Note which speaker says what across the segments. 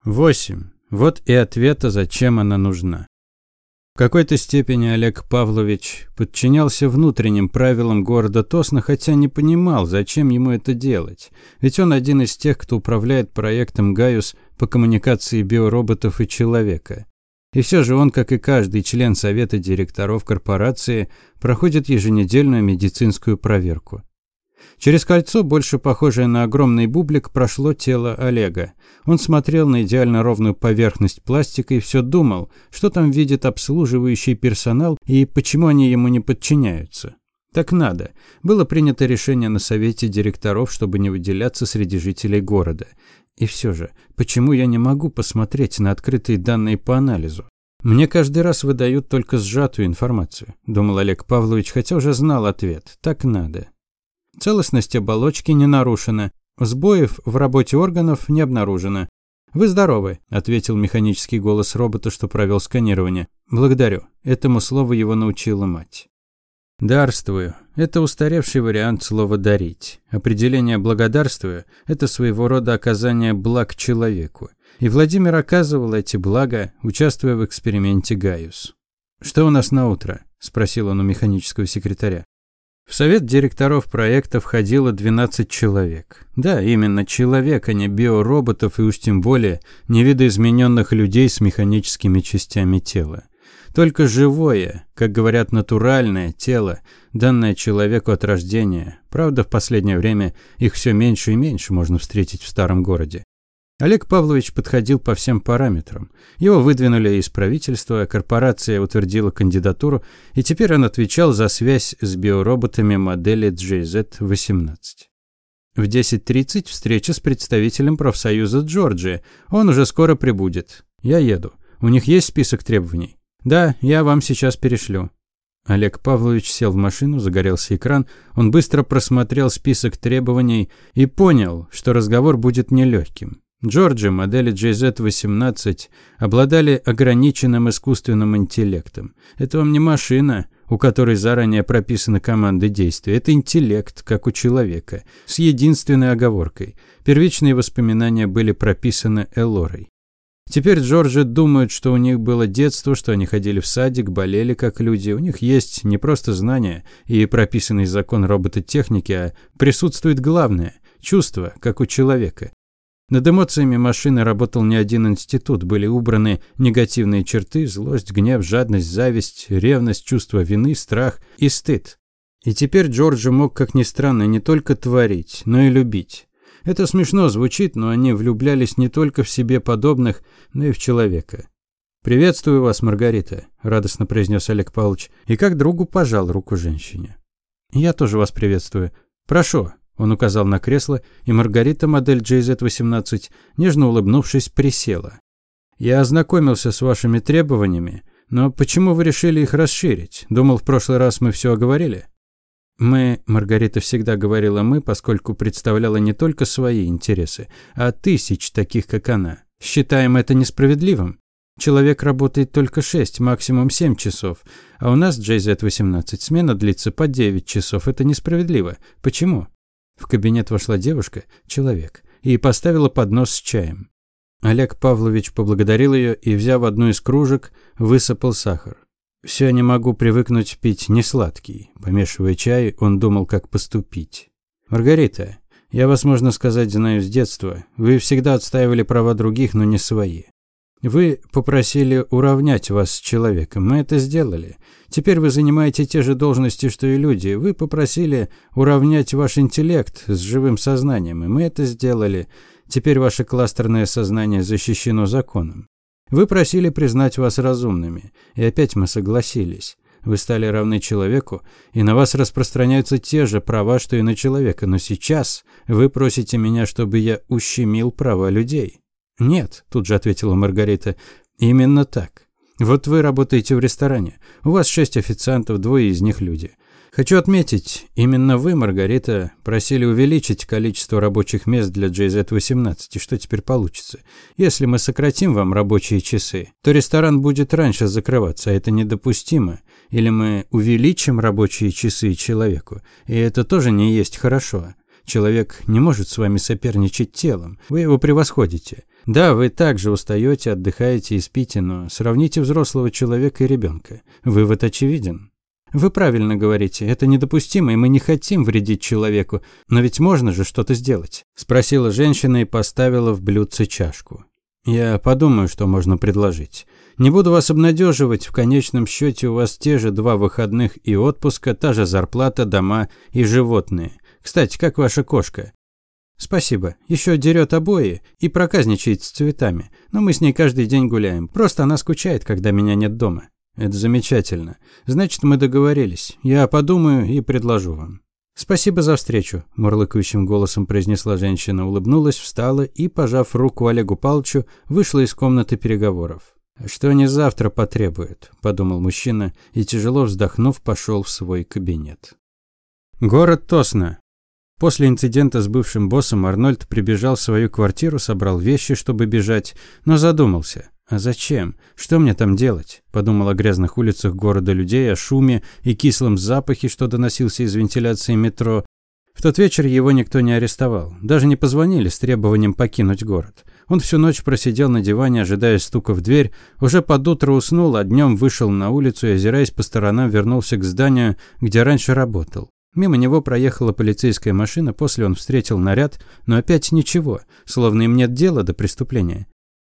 Speaker 1: 8. Вот и ответа, зачем она нужна. В какой-то степени Олег Павлович подчинялся внутренним правилам города Тосно, хотя не понимал, зачем ему это делать. Ведь он один из тех, кто управляет проектом «Гaius» по коммуникации биороботов и человека. И все же он, как и каждый член совета директоров корпорации, проходит еженедельную медицинскую проверку. Через кольцо, больше похожее на огромный бублик, прошло тело Олега. Он смотрел на идеально ровную поверхность пластика и все думал, что там видит обслуживающий персонал и почему они ему не подчиняются. Так надо. Было принято решение на совете директоров, чтобы не выделяться среди жителей города. И все же, почему я не могу посмотреть на открытые данные по анализу? Мне каждый раз выдают только сжатую информацию, думал Олег Павлович, хотя уже знал ответ. Так надо. Целостность оболочки не нарушена. Сбоев в работе органов не обнаружено. «Вы здоровы», – ответил механический голос робота, что провел сканирование. «Благодарю». Этому слову его научила мать. «Дарствую» – это устаревший вариант слова «дарить». Определение «благодарствую» – это своего рода оказание благ человеку. И Владимир оказывал эти блага, участвуя в эксперименте «Гaius». «Что у нас на утро?» – спросил он у механического секретаря. В совет директоров проекта входило 12 человек. Да, именно человек, а не биороботов и уж тем более невидоизмененных людей с механическими частями тела. Только живое, как говорят, натуральное тело, данное человеку от рождения. Правда, в последнее время их все меньше и меньше можно встретить в старом городе. Олег Павлович подходил по всем параметрам. Его выдвинули из правительства, корпорация утвердила кандидатуру, и теперь он отвечал за связь с биороботами модели JZ-18. В 10:30 встреча с представителем профсоюза Джорджия. Он уже скоро прибудет. Я еду. У них есть список требований? Да, я вам сейчас перешлю. Олег Павлович сел в машину, загорелся экран. Он быстро просмотрел список требований и понял, что разговор будет нелегким. Джорджи модели JZ-18 обладали ограниченным искусственным интеллектом. Это вам не машина, у которой заранее прописаны команды действия. Это интеллект, как у человека, с единственной оговоркой. Первичные воспоминания были прописаны Элорой. Теперь Джорджи думают, что у них было детство, что они ходили в садик, болели как люди. У них есть не просто знания и прописанный закон робототехники, а присутствует главное – чувство, как у человека. Над эмоциями машины работал не один институт, были убраны негативные черты, злость, гнев, жадность, зависть, ревность, чувство вины, страх и стыд. И теперь Джорджи мог, как ни странно, не только творить, но и любить. Это смешно звучит, но они влюблялись не только в себе подобных, но и в человека. «Приветствую вас, Маргарита», – радостно произнес Олег Павлович, и как другу пожал руку женщине. «Я тоже вас приветствую. Прошу». Он указал на кресло, и Маргарита, модель JZ-18, нежно улыбнувшись, присела. «Я ознакомился с вашими требованиями, но почему вы решили их расширить? Думал, в прошлый раз мы все оговорили?» Маргарита всегда говорила «мы», поскольку представляла не только свои интересы, а тысяч таких, как она. Считаем это несправедливым. Человек работает только 6, максимум 7 часов, а у нас JZ-18 смена длится по 9 часов. Это несправедливо. Почему? В кабинет вошла девушка, человек, и поставила поднос с чаем. Олег Павлович поблагодарил ее и, взяв одну из кружек, высыпал сахар. «Все не могу привыкнуть пить несладкий». Помешивая чай, он думал, как поступить. «Маргарита, я вас, можно сказать, знаю с детства. Вы всегда отстаивали права других, но не свои. Вы попросили уравнять вас с человеком. Мы это сделали. Теперь вы занимаете те же должности, что и люди. Вы попросили уравнять ваш интеллект с живым сознанием, и мы это сделали. Теперь ваше кластерное сознание защищено законом. Вы просили признать вас разумными, и опять мы согласились. Вы стали равны человеку, и на вас распространяются те же права, что и на человека. Но сейчас вы просите меня, чтобы я ущемил права людей». «Нет», – тут же ответила Маргарита, – «именно так. Вот вы работаете в ресторане. У вас 6 официантов, 2 из них люди. Хочу отметить, именно вы, Маргарита, просили увеличить количество рабочих мест для JZ-18. И что теперь получится? Если мы сократим вам рабочие часы, то ресторан будет раньше закрываться, а это недопустимо. Или мы увеличим рабочие часы человеку, и это тоже не есть хорошо. Человек не может с вами соперничать телом, вы его превосходите. Да, вы также устаете, отдыхаете и спите, но сравните взрослого человека и ребенка. Вывод очевиден. Вы правильно говорите, это недопустимо, и мы не хотим вредить человеку. Но ведь можно же что-то сделать? Спросила женщина и поставила в блюдце чашку. Я подумаю, что можно предложить. Не буду вас обнадеживать, в конечном счете у вас те же 2 выходных и отпуска, та же зарплата, дома и животные. Кстати, как ваша кошка? Спасибо. Еще дерет обои и проказничает с цветами. Но мы с ней каждый день гуляем. Просто она скучает, когда меня нет дома. Это замечательно. Значит, мы договорились. Я подумаю и предложу вам. Спасибо за встречу, мурлыкающим голосом произнесла женщина, улыбнулась, встала и, пожав руку Олегу Павловичу, вышла из комнаты переговоров. Что они завтра потребуют, подумал мужчина и, тяжело вздохнув, пошел в свой кабинет. Город Тосно. После инцидента с бывшим боссом Арнольд прибежал в свою квартиру, собрал вещи, чтобы бежать, но задумался. А зачем? Что мне там делать? Подумал о грязных улицах города людей, о шуме и кислом запахе, что доносился из вентиляции метро. В тот вечер его никто не арестовал. Даже не позвонили с требованием покинуть город. Он всю ночь просидел на диване, ожидая стука в дверь, уже под утро уснул, а днем вышел на улицу и, озираясь по сторонам, вернулся к зданию, где раньше работал. Мимо него проехала полицейская машина, после он встретил наряд, но опять ничего, словно им нет дела до преступления.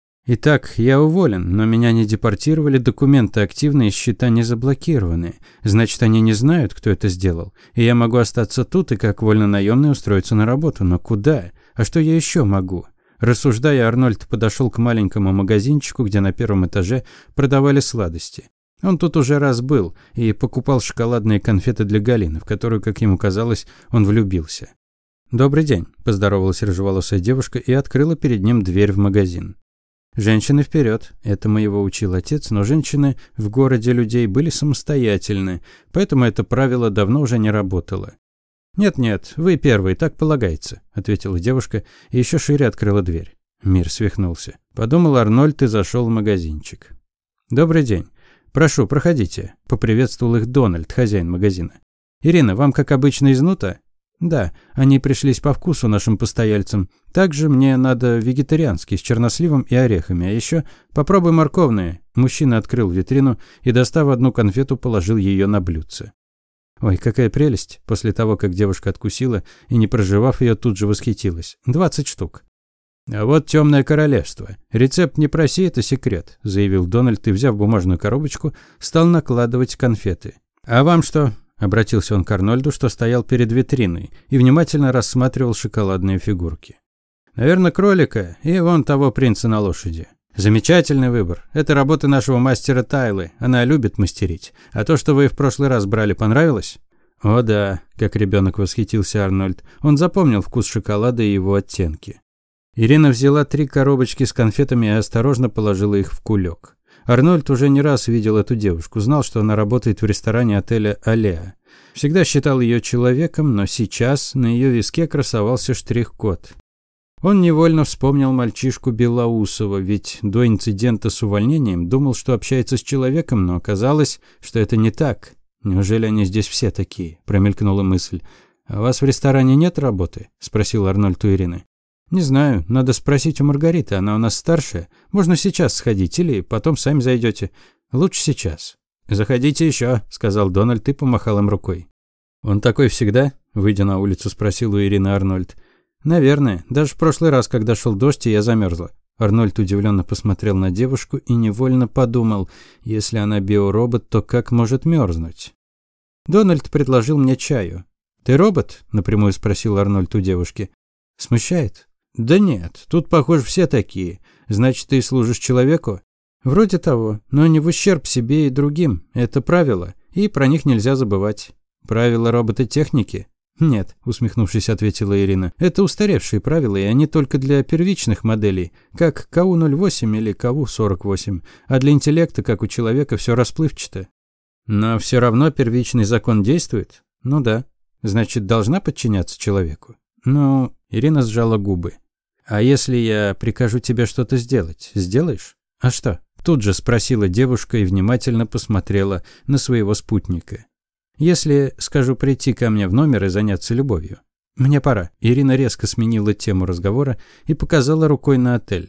Speaker 1: Итак, я уволен, но меня не депортировали, документы активны и счета не заблокированы. Значит, они не знают, кто это сделал. И я могу остаться тут и как вольнонаемный устроиться на работу. Но куда? А что я еще могу? Рассуждая, Арнольд подошел к маленькому магазинчику, где на первом этаже продавали сладости. Он тут уже раз был и покупал шоколадные конфеты для Галины, в которую, как ему казалось, он влюбился. «Добрый день», – поздоровалась рыжеволосая девушка и открыла перед ним дверь в магазин. «Женщины вперед», этому его учил отец, но женщины в городе людей были самостоятельны, поэтому это правило давно уже не работало. «Нет-нет, вы первый, так полагается», – ответила девушка и еще шире открыла дверь. Мир свихнулся. Подумал Арнольд и зашел в магазинчик. «Добрый день. Прошу, проходите», – поприветствовал их Дональд, хозяин магазина. «Ирина, вам, как обычно, из нута?» «Да, они пришлись по вкусу нашим постояльцам. Также мне надо вегетарианский с черносливом и орехами, а еще попробуй морковные». Мужчина открыл витрину и, достав одну конфету, положил ее на блюдце. Ой, какая прелесть! После того, как девушка откусила и, не прожевав ее, тут же восхитилась. 20 штук. «А вот темное королевство. Рецепт не проси, это секрет», – заявил Дональд и, взяв бумажную коробочку, стал накладывать конфеты. «А вам что?» – обратился он к Арнольду, что стоял перед витриной и внимательно рассматривал шоколадные фигурки. «Наверное, кролика и вон того принца на лошади». «Замечательный выбор. Это работа нашего мастера Тайлы. Она любит мастерить. А то, что вы в прошлый раз брали, понравилось?» «О да», – как ребенок восхитился Арнольд. Он запомнил вкус шоколада и его оттенки. Ирина взяла 3 коробочки с конфетами и осторожно положила их в кулек. Арнольд уже не раз видел эту девушку, знал, что она работает в ресторане отеля «Аллея». Всегда считал ее человеком, но сейчас на ее виске красовался штрих-код. Он невольно вспомнил мальчишку Белоусова, ведь до инцидента с увольнением думал, что общается с человеком, но оказалось, что это не так. «Неужели они здесь все такие?» – промелькнула мысль. «А у вас в ресторане нет работы?» – спросил Арнольд у Ирины. «Не знаю, надо спросить у Маргариты, она у нас старшая. Можно сейчас сходить или потом сами зайдете. Лучше сейчас». «Заходите еще», – сказал Дональд и помахал им рукой. «Он такой всегда?» – выйдя на улицу, спросил у Ирины Арнольд. «Наверное. Даже в прошлый раз, когда шел дождь, и я замерзла». Арнольд удивленно посмотрел на девушку и невольно подумал, если она биоробот, то как может мерзнуть? «Дональд предложил мне чаю». «Ты робот?» – напрямую спросил Арнольд у девушки. «Смущает?» «Да нет, тут, похоже, все такие. Значит, ты служишь человеку?» «Вроде того, но не в ущерб себе и другим. Это правила, и про них нельзя забывать». «Правила робототехники?» «Нет», – усмехнувшись, ответила Ирина. «Это устаревшие правила, и они только для первичных моделей, как КУ-08 или КУ-48, а для интеллекта, как у человека, все расплывчато». «Но все равно первичный закон действует?» «Ну да. Значит, должна подчиняться человеку?» «Ну...» – Ирина сжала губы. «А если я прикажу тебе что-то сделать, сделаешь?» «А что?» – тут же спросила девушка и внимательно посмотрела на своего спутника. «Если скажу прийти ко мне в номер и заняться любовью». «Мне пора». Ирина резко сменила тему разговора и показала рукой на отель.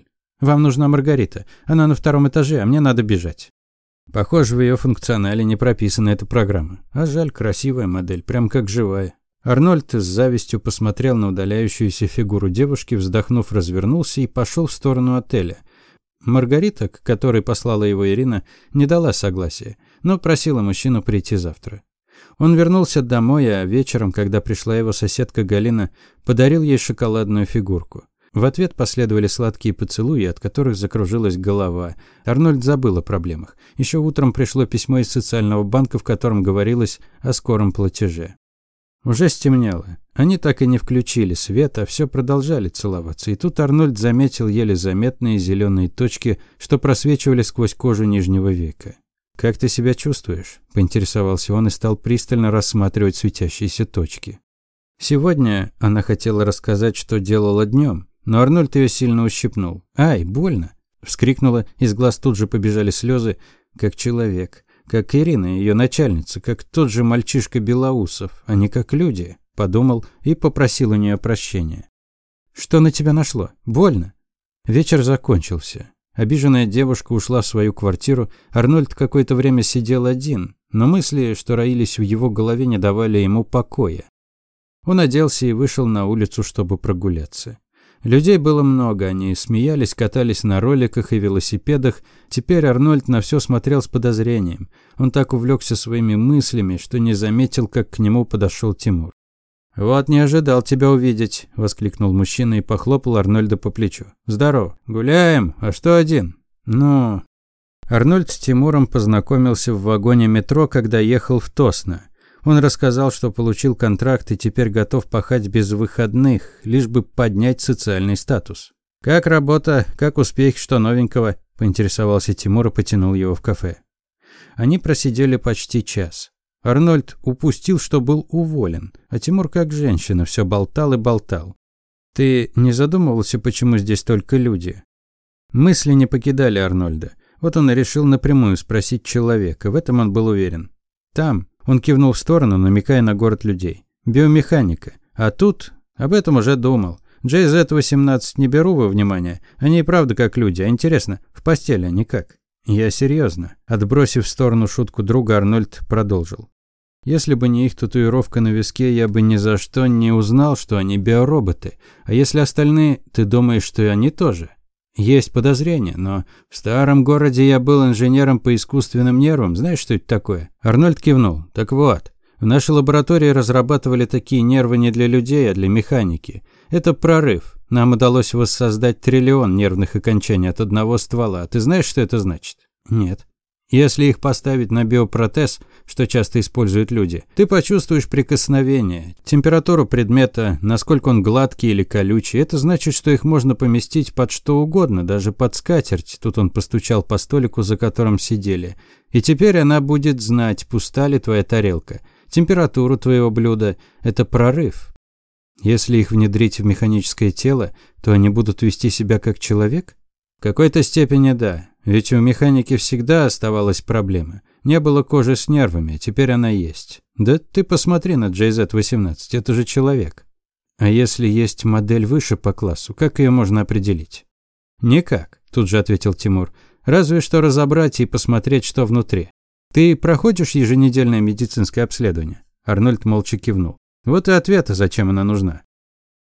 Speaker 1: Вам нужна Маргарита. Она на 2-м этаже, а мне надо бежать». Похоже, в ее функционале не прописана эта программа. А жаль, красивая модель, прям как живая. Арнольд с завистью посмотрел на удаляющуюся фигуру девушки, вздохнув, развернулся и пошел в сторону отеля. Маргарита, к которой послала его Ирина, не дала согласия, но просила мужчину прийти завтра. Он вернулся домой, а вечером, когда пришла его соседка Галина, подарил ей шоколадную фигурку. В ответ последовали сладкие поцелуи, от которых закружилась голова. Арнольд забыл о проблемах. Еще утром пришло письмо из социального банка, в котором говорилось о скором платеже. Уже стемнело. Они так и не включили свет, а все продолжали целоваться. И тут Арнольд заметил еле заметные зеленые точки, что просвечивали сквозь кожу нижнего века. «Как ты себя чувствуешь?» – поинтересовался он и стал пристально рассматривать светящиеся точки. Сегодня она хотела рассказать, что делала днем, но Арнольд ее сильно ущипнул. «Ай, больно!» – вскрикнула, из глаз тут же побежали слезы, как человек. Как Ирина, ее начальница, как тот же мальчишка Белоусов, а не как люди, подумал и попросил у нее прощения. «Что на тебя нашло? Больно?» Вечер закончился. Обиженная девушка ушла в свою квартиру, Арнольд какое-то время сидел один, но мысли, что роились в его голове, не давали ему покоя. Он оделся и вышел на улицу, чтобы прогуляться. Людей было много, они смеялись, катались на роликах и велосипедах. Теперь Арнольд на все смотрел с подозрением. Он так увлекся своими мыслями, что не заметил, как к нему подошел Тимур. «Вот не ожидал тебя увидеть», – воскликнул мужчина и похлопал Арнольда по плечу. «Здорово. Гуляем? А что один?» «Ну...» Арнольд с Тимуром познакомился в вагоне метро, когда ехал в Тосно. Он рассказал, что получил контракт и теперь готов пахать без выходных, лишь бы поднять социальный статус. «Как работа? Как успехи? Что новенького?» – поинтересовался Тимур и потянул его в кафе. Они просидели почти час. Арнольд упустил, что был уволен, а Тимур, как женщина, все болтал и болтал. «Ты не задумывался, почему здесь только люди?» Мысли не покидали Арнольда. Вот он и решил напрямую спросить человека, в этом он был уверен. «Там». Он кивнул в сторону, намекая на город людей. «Биомеханика. А тут...» Об этом уже думал. JZ-18 не беру во внимание. Они и правда как люди. А интересно, в постели они как? Я серьезно. Отбросив в сторону шутку друга, Арнольд продолжил. Если бы не их татуировка на виске, я бы ни за что не узнал, что они биороботы. А если остальные, ты думаешь, что и они тоже? Есть подозрения, но в старом городе я был инженером по искусственным нервам. Знаешь, что это такое? Арнольд кивнул. Так вот, в нашей лаборатории разрабатывали такие нервы не для людей, а для механики. Это прорыв. Нам удалось воссоздать 1 триллион нервных окончаний от одного ствола. А ты знаешь, что это значит? Нет. Если их поставить на биопротез, что часто используют люди, ты почувствуешь прикосновение, температуру предмета, насколько он гладкий или колючий. Это значит, что их можно поместить под что угодно, даже под скатерть. Тут он постучал по столику, за которым сидели. И теперь она будет знать, пуста ли твоя тарелка. Температуру твоего блюда – это прорыв. Если их внедрить в механическое тело, то они будут вести себя как человек? В какой-то степени да. Ведь у механики всегда оставалась проблема. Не было кожи с нервами, а теперь она есть. Да ты посмотри на JZ-18, это же человек. А если есть модель выше по классу, как ее можно определить? Никак, тут же ответил Тимур. Разве что разобрать и посмотреть, что внутри. Ты проходишь еженедельное медицинское обследование? Арнольд молча кивнул. Вот и ответ, зачем она нужна.